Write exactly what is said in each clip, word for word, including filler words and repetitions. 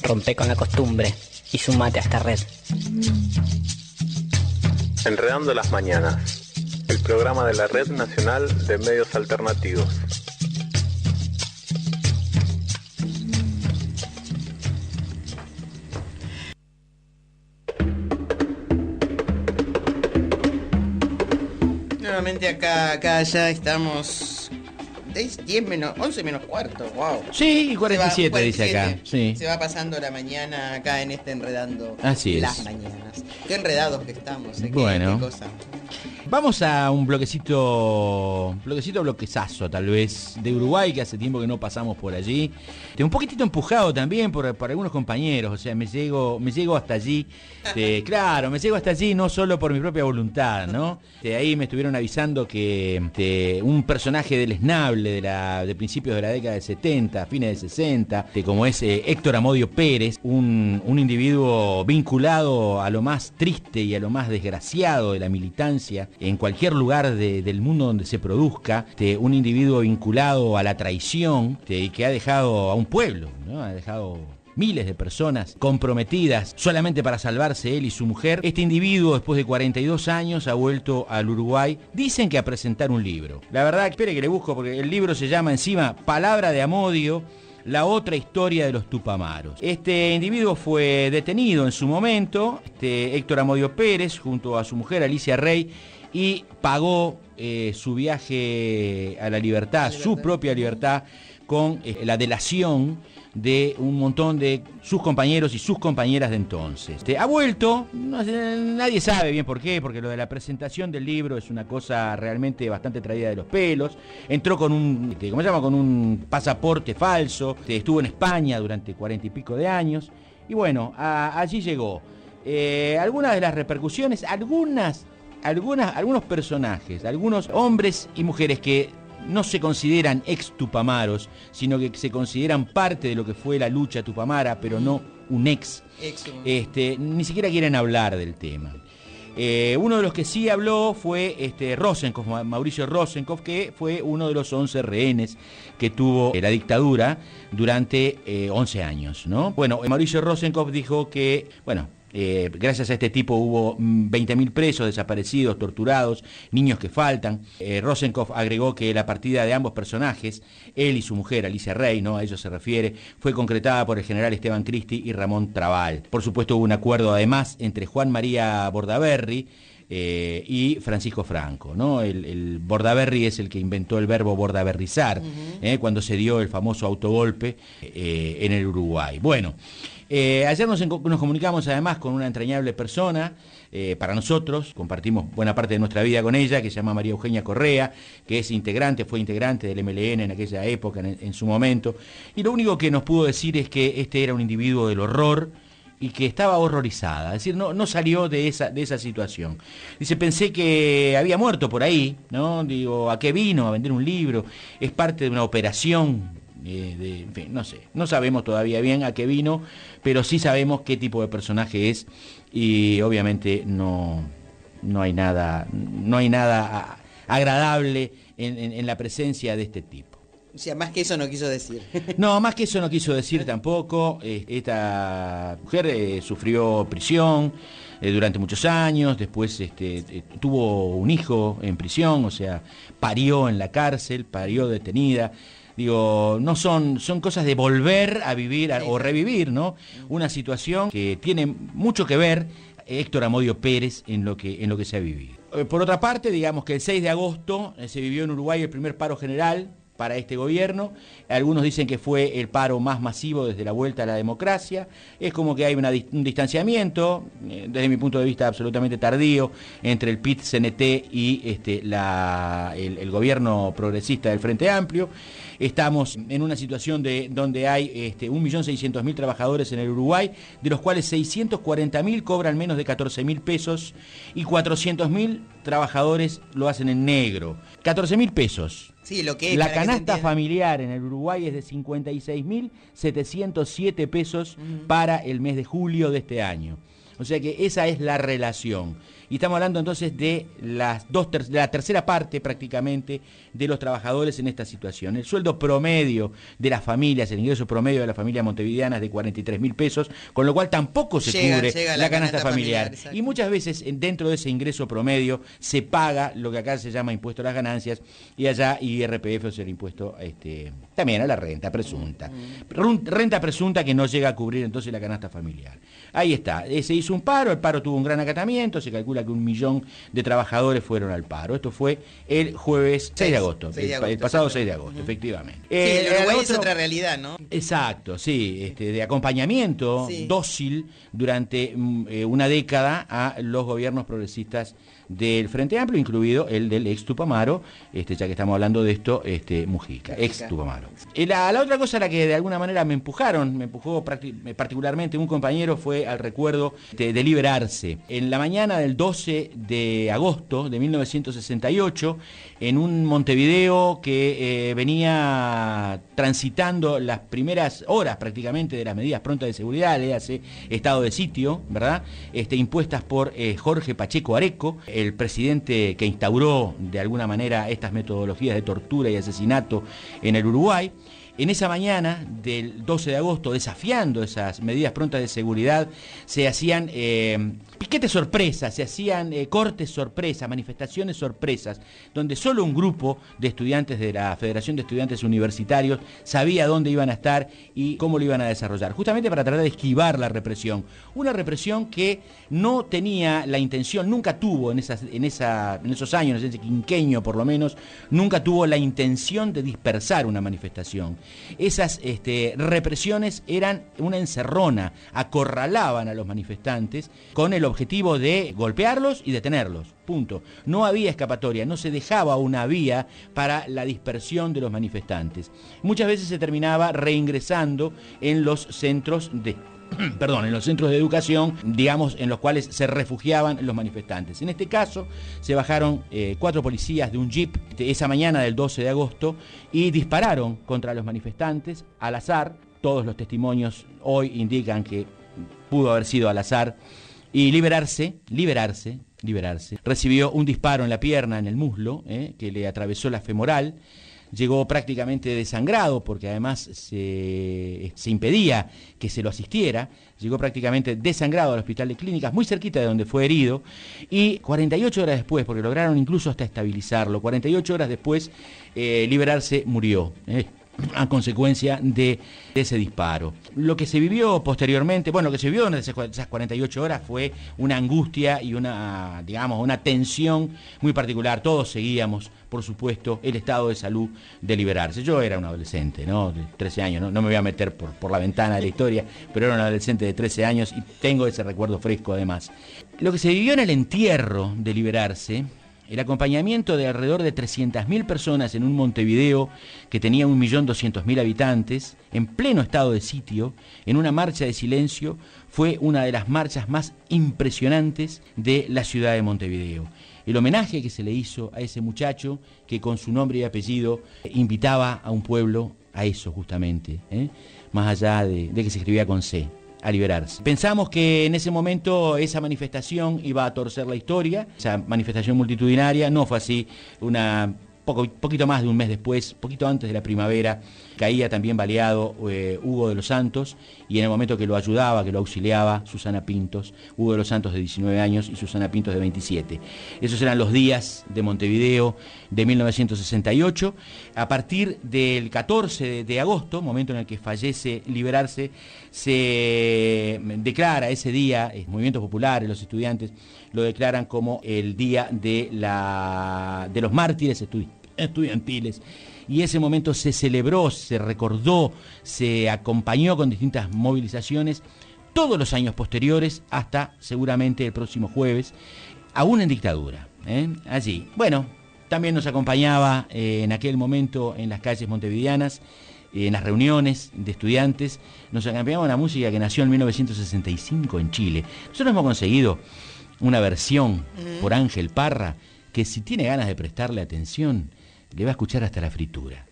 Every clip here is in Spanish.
Rompe con la costumbre y sumate a esta red. Enredando las Mañanas, el programa de la Red Nacional de Medios Alternativos. Nuevamente acá, acá ya estamos. diez menos, once menos cuarto, wow. Sí, y cuarenta y siete Se va, dice acá. Sí. Se va pasando la mañana acá en este Enredando Así es. Las Mañanas. Qué enredados que estamos, ¿eh? Bueno. Qué, qué cosa. Vamos a un bloquecito, bloquecito, bloquezazo tal vez, de Uruguay, que hace tiempo que no pasamos por allí. Un poquitito empujado también por, por algunos compañeros, o sea, me llego, me llego hasta allí. De, claro, me llego hasta allí no solo por mi propia voluntad, ¿no? De ahí me estuvieron avisando que de un personaje deleznable de, la, de principios de la década del setenta, fines del sesenta, de como es eh, Héctor Amodio Pérez, un, un individuo vinculado a lo más triste y a lo más desgraciado de la militancia, en cualquier lugar de, del mundo donde se produzca, de un individuo vinculado a la traición, de, y que ha dejado a un pueblo, ¿no? Ha dejado miles de personas comprometidas solamente para salvarse él y su mujer. Este individuo, después de cuarenta y dos años, ha vuelto al Uruguay, dicen que a presentar un libro. La verdad, espere que le busco, porque el libro se llama encima Palabra de Amodio, la otra historia de los Tupamaros. Este individuo fue detenido en su momento, este Héctor Amodio Pérez, junto a su mujer Alicia Rey, y pagó eh, su viaje a la libertad, su propia libertad, con eh, la delación de un montón de sus compañeros y sus compañeras de entonces. Este, ha vuelto, no, nadie sabe bien por qué, porque lo de la presentación del libro es una cosa realmente bastante traída de los pelos. Entró con un, este, ¿cómo se llama? Con un pasaporte falso, este, estuvo en España durante cuarenta y pico de años, y bueno, a, allí llegó. Eh, algunas de las repercusiones, algunas, algunas, algunos personajes, algunos hombres y mujeres que no se consideran ex tupamaros, sino que se consideran parte de lo que fue la lucha tupamara, pero no un ex. Este, ni siquiera quieren hablar del tema. Eh, uno de los que sí habló fue este, Rosenkopf, Mauricio Rosenkopf, que fue uno de los once rehenes que tuvo la dictadura durante eh, once años, ¿no? Bueno, Mauricio Rosenkopf dijo que, bueno, Eh, gracias a este tipo hubo veinte mil presos, desaparecidos, torturados, niños que faltan. Eh, Rosenkopf agregó que la partida de ambos personajes, él y su mujer, Alicia Rey, ¿no? A ellos se refiere, fue concretada por el general Esteban Cristi y Ramón Trabal. Por supuesto hubo un acuerdo además entre Juan María Bordaberry eh, y Francisco Franco, ¿no? El, el Bordaberry es el que inventó el verbo bordaberrizar, uh-huh. eh, cuando se dio el famoso autogolpe eh, en el Uruguay. Bueno, Eh, ayer nos, nos comunicamos además con una entrañable persona, eh, para nosotros, compartimos buena parte de nuestra vida con ella, que se llama María Eugenia Correa, que es integrante, fue integrante del M L N en aquella época, en, en su momento, y lo único que nos pudo decir es que este era un individuo del horror y que estaba horrorizada, es decir, no, no salió de esa, de esa situación. Dice, pensé que había muerto por ahí, ¿no? Digo, ¿a qué vino? ¿A vender un libro? ¿Es parte de una operación? Eh, de, en fin, no sé, no sabemos todavía bien a qué vino, pero sí sabemos qué tipo de personaje es y obviamente no, no hay nada, no hay nada agradable en, en, en la presencia de este tipo. O sea, más que eso no quiso decir. No, más que eso no quiso decir tampoco. Eh, esta mujer eh, sufrió prisión eh, durante muchos años, después este, eh, tuvo un hijo en prisión, o sea, parió en la cárcel, parió detenida. Digo, no son, son cosas de volver a vivir a, o revivir, ¿no? Una situación que tiene mucho que ver Héctor Amodio Pérez en lo que, en lo que se ha vivido. Por otra parte, digamos que el seis de agosto se vivió en Uruguay el primer paro general para este gobierno. Algunos dicen que fue el paro más masivo desde la vuelta a la democracia. Es como que hay una, un distanciamiento, eh, desde mi punto de vista absolutamente tardío, entre el P I T-C N T y este, la, el, el gobierno progresista del Frente Amplio. Estamos en una situación de, donde hay este, un millón seiscientos mil trabajadores en el Uruguay, de los cuales seiscientos cuarenta mil cobran menos de catorce mil pesos y cuatrocientos mil trabajadores lo hacen en negro. catorce mil pesos. Sí, lo que es, la canasta familiar en el Uruguay es de cincuenta y seis mil setecientos siete pesos uh-huh. para el mes de julio de este año. O sea que esa es la relación. Y estamos hablando entonces de, las dos ter- de la tercera parte prácticamente de los trabajadores en esta situación. El sueldo promedio de las familias, el ingreso promedio de las familias montevideanas de cuarenta y tres mil pesos, con lo cual tampoco se Llega, cubre llega la, la canasta, canasta familiar. familiar, Y muchas veces en- dentro de ese ingreso promedio se paga lo que acá se llama impuesto a las ganancias y allá I R P F, o sea, el impuesto este, también a la renta presunta. Run- Renta presunta que no llega a cubrir entonces la canasta familiar. Ahí está, eh, se hizo un paro, el paro tuvo un gran acatamiento, se calcula que un millón de trabajadores fueron al paro. Esto fue el jueves seis de agosto, seis de el, agosto, el pasado exacto. seis de agosto, Ujú. efectivamente. Sí, Eh, el Uruguay el es otro- otra realidad, ¿no? Exacto, sí, este, de acompañamiento Sí. dócil durante mm, eh, una década a los gobiernos progresistas del Frente Amplio, incluido el del ex Tupamaro, este, ya que estamos hablando de esto, este, Mujica, ex Tupamaro. Eh, La, la otra cosa a la que de alguna manera me empujaron, me empujó practi- eh, particularmente un compañero, fue al recuerdo de, de liberarse. En la mañana del doce de agosto de mil novecientos sesenta y ocho, en un Montevideo que eh, venía transitando las primeras horas prácticamente de las medidas prontas de seguridad, le hace estado de sitio, ¿verdad? Este, impuestas por eh, Jorge Pacheco Areco, el presidente que instauró de alguna manera estas metodologías de tortura y asesinato en el Uruguay. En esa mañana del doce de agosto, desafiando esas medidas prontas de seguridad, se hacían eh, piquetes sorpresas, se hacían eh, cortes sorpresas, manifestaciones sorpresas, donde solo un grupo de estudiantes de la Federación de Estudiantes Universitarios sabía dónde iban a estar y cómo lo iban a desarrollar, justamente para tratar de esquivar la represión. Una represión que no tenía la intención, nunca tuvo en, esas, en, esa, en esos años, en ese quinquenio por lo menos, nunca tuvo la intención de dispersar una manifestación. Esas este, represiones eran una encerrona, acorralaban a los manifestantes con el objetivo de golpearlos y detenerlos, punto. No había escapatoria, no se dejaba una vía para la dispersión de los manifestantes. Muchas veces se terminaba reingresando en los centros de... perdón, en los centros de educación, digamos, en los cuales se refugiaban los manifestantes. En este caso, se bajaron eh, cuatro policías de un jeep de esa mañana del doce de agosto y dispararon contra los manifestantes al azar. Todos los testimonios hoy indican que pudo haber sido al azar. Y liberarse, liberarse, liberarse. Recibió un disparo en la pierna, en el muslo, eh, que le atravesó la femoral. Llegó prácticamente desangrado porque además se, se impedía que se lo asistiera. Llegó prácticamente desangrado al hospital de clínicas, muy cerquita de donde fue herido. Y cuarenta y ocho horas después, porque lograron incluso hasta estabilizarlo, cuarenta y ocho horas después, eh, liberarse, murió. Eh. a consecuencia de ese disparo. Lo que se vivió posteriormente, bueno, lo que se vivió en esas cuarenta y ocho horas fue una angustia y una, digamos, una tensión muy particular. Todos seguíamos, por supuesto, el estado de salud de liberarse. Yo era un adolescente, ¿no? De trece años, ¿no? No me voy a meter por, por la ventana de la historia, pero era un adolescente de trece años y tengo ese recuerdo fresco además. Lo que se vivió en el entierro de liberarse, el acompañamiento de alrededor de trescientas mil personas en un Montevideo que tenía un millón doscientos mil habitantes, en pleno estado de sitio, en una marcha de silencio, fue una de las marchas más impresionantes de la ciudad de Montevideo. El homenaje que se le hizo a ese muchacho que con su nombre y apellido invitaba a un pueblo a eso justamente, ¿eh? Más allá de, de que se escribía con C. A liberarse. Pensamos que en ese momento esa manifestación iba a torcer la historia, esa manifestación multitudinaria, no fue así. Una poco, poquito más de un mes después, poquito antes de la primavera, caía también baleado eh, Hugo de los Santos, y en el momento que lo ayudaba, que lo auxiliaba, Susana Pintos, Hugo de los Santos de diecinueve años y Susana Pintos de veintisiete. Esos eran los días de Montevideo de mil novecientos sesenta y ocho. A partir del catorce de agosto, momento en el que fallece Liberarse, se declara ese día, los movimientos populares, los estudiantes, lo declaran como el día de, la, de los mártires estu, estudiantiles. Y ese momento se celebró, se recordó, se acompañó con distintas movilizaciones todos los años posteriores hasta seguramente el próximo jueves, aún en dictadura, ¿eh? Allí. Bueno, también nos acompañaba eh, en aquel momento en las calles montevideanas, eh, en las reuniones de estudiantes, nos acompañaba una música que nació en mil novecientos sesenta y cinco en Chile. Nosotros hemos conseguido una versión por Ángel Parra que, si tiene ganas de prestarle atención, le va a escuchar hasta la fritura.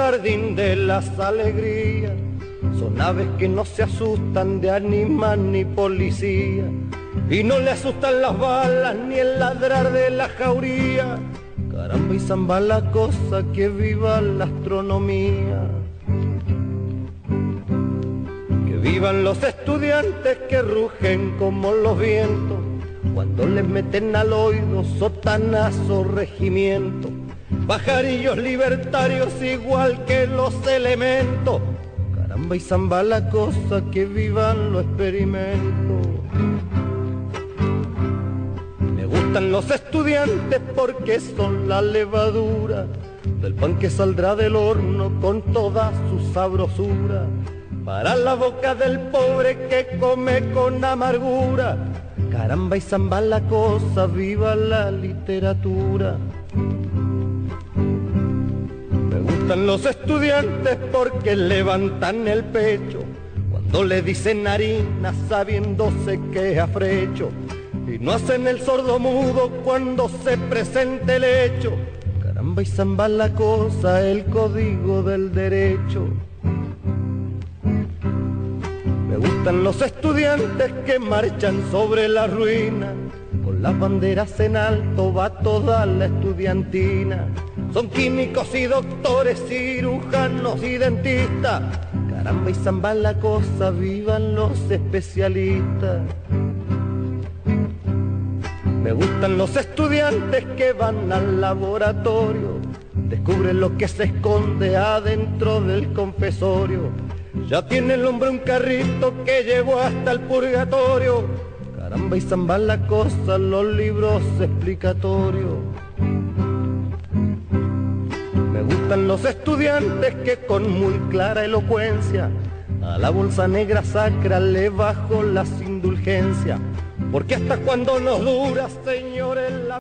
jardín de las alegrías. Son aves que no se asustan de animal ni policía, y no le asustan las balas ni el ladrar de la jauría. Caramba y zamba la cosa, que viva la astronomía. Que vivan los estudiantes que rugen como los vientos cuando les meten al oído sotanazo regimiento. Pajarillos libertarios igual que los elementos. Caramba y zamba la cosa, que vivan los experimentos. Me gustan los estudiantes porque son la levadura del pan que saldrá del horno con toda su sabrosura, para la boca del pobre que come con amargura. Caramba y zamba la cosa, viva la literatura. Me gustan los estudiantes porque levantan el pecho cuando le dicen harina sabiéndose que es afrecho, y no hacen el sordo mudo cuando se presente el hecho. Caramba y zamba la cosa, el código del derecho. Me gustan los estudiantes que marchan sobre la ruina, con las banderas en alto va toda la estudiantina. Son químicos y doctores, cirujanos y dentistas. Caramba y zamba la cosa, vivan los especialistas. Me gustan los estudiantes que van al laboratorio, descubren lo que se esconde adentro del confesorio. Ya tiene el hombre un carrito que llevó hasta el purgatorio. Caramba y zamba la cosa, los libros explicatorios. Me gustan los estudiantes que con muy clara elocuencia a la bolsa negra sacra le bajo las indulgencias, porque hasta cuando nos dura, señores, la